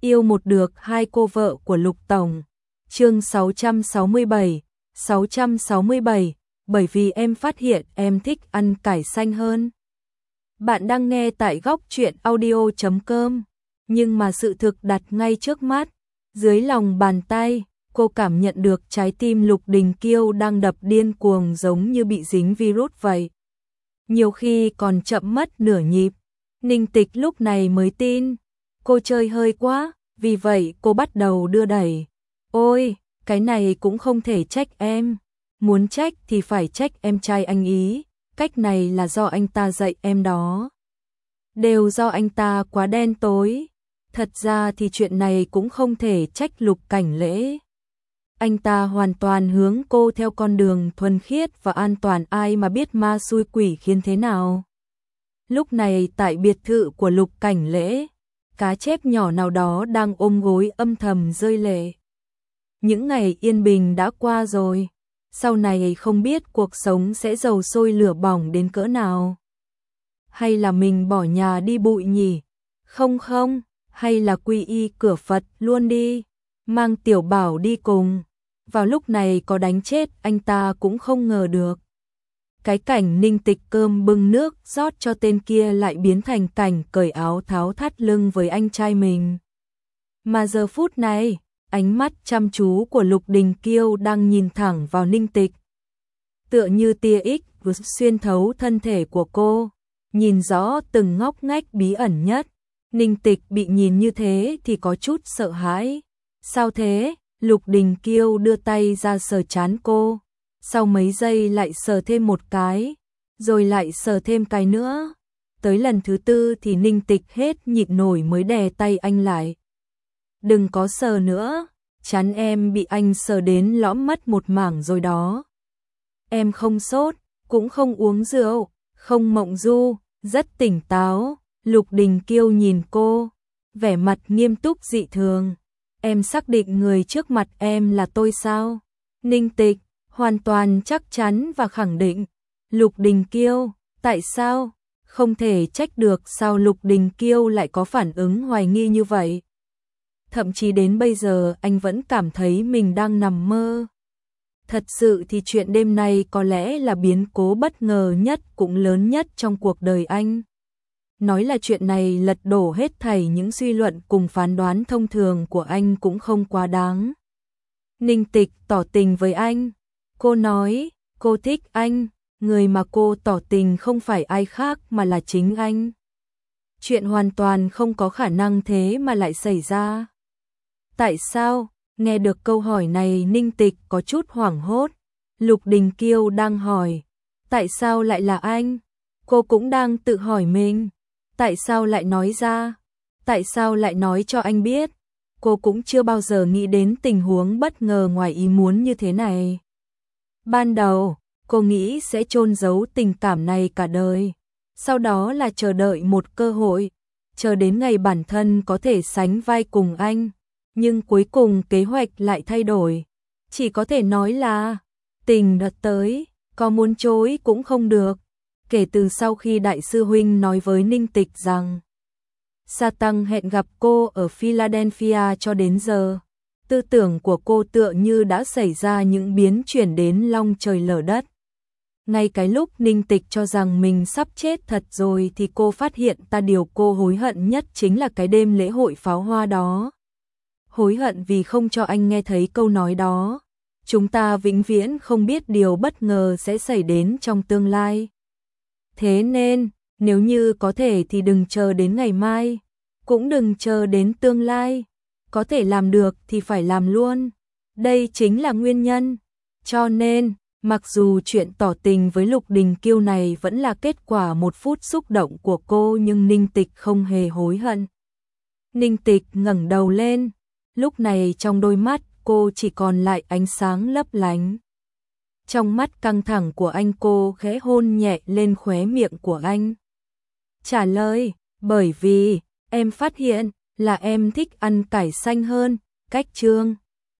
Yêu một được hai cô vợ của Lục Tổng. Chương 667, bởi vì em phát hiện em thích ăn cải xanh hơn. Bạn đang nghe tại góc truyện audio.com, nhưng mà sự thực đặt ngay trước mắt, dưới lòng bàn tay, cô cảm nhận được trái tim Lục Đình Kiêu đang đập điên cuồng giống như bị dính virus vậy. Nhiều khi còn chậm mất nửa nhịp. Ninh Tịch lúc này mới tin, cô chơi hơi quá, vì vậy cô bắt đầu đưa đẩy. Ôi, cái này cũng không thể trách em. Muốn trách thì phải trách em trai anh ý, cách này là do anh ta dạy em đó. Đều do anh ta quá đen tối. Thật ra thì chuyện này cũng không thể trách Lục Cảnh Lễ. Anh ta hoàn toàn hướng cô theo con đường thuần khiết và an toàn, ai mà biết ma xui quỷ khiến thế nào. Lúc này tại biệt thự của Lục Cảnh Lễ, cá chép nhỏ nào đó đang ôm gối âm thầm rơi lệ. Những ngày yên bình đã qua rồi, sau này không biết cuộc sống sẽ dầu sôi lửa bỏng đến cỡ nào. Hay là mình bỏ nhà đi bụi nhỉ? Không, hay là quy y cửa Phật luôn đi, mang Tiểu Bảo đi cùng. Vào lúc này có đánh chết anh ta cũng không ngờ được. Cái cảnh Ninh Tịch cơm bưng nước rót cho tên kia lại biến thành cảnh cởi áo tháo thắt lưng với anh trai mình. Mà giờ phút này, ánh mắt chăm chú của Lục Đình Kiêu đang nhìn thẳng vào Ninh Tịch. Tựa như tia X vừa xuyên thấu thân thể của cô, nhìn rõ từng ngóc ngách bí ẩn nhất. Ninh Tịch bị nhìn như thế thì có chút sợ hãi. Sao thế? Lục Đình Kiêu đưa tay ra sờ trán cô. Sau mấy giây lại sờ thêm một cái, rồi lại sờ thêm cái nữa. Tới lần thứ tư thì Ninh Tịch hết nhịn nổi mới đè tay anh lại. Đừng có sờ nữa, trán em bị anh sờ đến lõm mất một mảng rồi đó. Em không sốt, cũng không uống rượu, không mộng du, rất tỉnh táo. Lục Đình Kiêu nhìn cô, vẻ mặt nghiêm túc dị thường. Em xác định người trước mặt em là tôi sao? Ninh Tịch hoàn toàn chắc chắn và khẳng định. Lục Đình Kiêu, tại sao? Không thể trách được sao Lục Đình Kiêu lại có phản ứng hoài nghi như vậy. Thậm chí đến bây giờ anh vẫn cảm thấy mình đang nằm mơ. Thật sự thì chuyện đêm nay có lẽ là biến cố bất ngờ nhất cũng lớn nhất trong cuộc đời anh. Nói là chuyện này lật đổ hết thảy những suy luận cùng phán đoán thông thường của anh cũng không quá đáng. Ninh Tịch tỏ tình với anh. Cô nói, cô thích anh, người mà cô tỏ tình không phải ai khác mà là chính anh. Chuyện hoàn toàn không có khả năng thế mà lại xảy ra. Tại sao? Nghe được câu hỏi này Ninh Tịch có chút hoảng hốt. Lục Đình Kiêu đang hỏi, tại sao lại là anh? Cô cũng đang tự hỏi mình, tại sao lại nói ra? Tại sao lại nói cho anh biết? Cô cũng chưa bao giờ nghĩ đến tình huống bất ngờ ngoài ý muốn như thế này. Ban đầu, cô nghĩ sẽ chôn giấu tình cảm này cả đời, sau đó là chờ đợi một cơ hội, chờ đến ngày bản thân có thể sánh vai cùng anh, nhưng cuối cùng kế hoạch lại thay đổi. Chỉ có thể nói là, tình đã tới, có muốn chối cũng không được. Kể từ sau khi Đại sư Huynh nói với Ninh Tịch rằng, Satan hẹn gặp cô ở Philadelphia cho đến giờ, tư tưởng của cô tựa như đã xảy ra những biến chuyển đến long trời lở đất. Ngay cái lúc Ninh Tịch cho rằng mình sắp chết thật rồi thì cô phát hiện ta điều cô hối hận nhất chính là cái đêm lễ hội pháo hoa đó. Hối hận vì không cho anh nghe thấy câu nói đó. Chúng ta vĩnh viễn không biết điều bất ngờ sẽ xảy đến trong tương lai. Thế nên, nếu như có thể thì đừng chờ đến ngày mai, cũng đừng chờ đến tương lai. Có thể làm được thì phải làm luôn. Đây chính là nguyên nhân. Cho nên, mặc dù chuyện tỏ tình với Lục Đình Kiêu này vẫn là kết quả một phút xúc động của cô nhưng Ninh Tịch không hề hối hận. Ninh Tịch ngẩng đầu lên, lúc này trong đôi mắt cô chỉ còn lại ánh sáng lấp lánh. Trong mắt căng thẳng của anh cô khẽ hôn nhẹ lên khóe miệng của anh. Trả lời, bởi vì em phát hiện là em thích ăn cải xanh hơn. Cách chương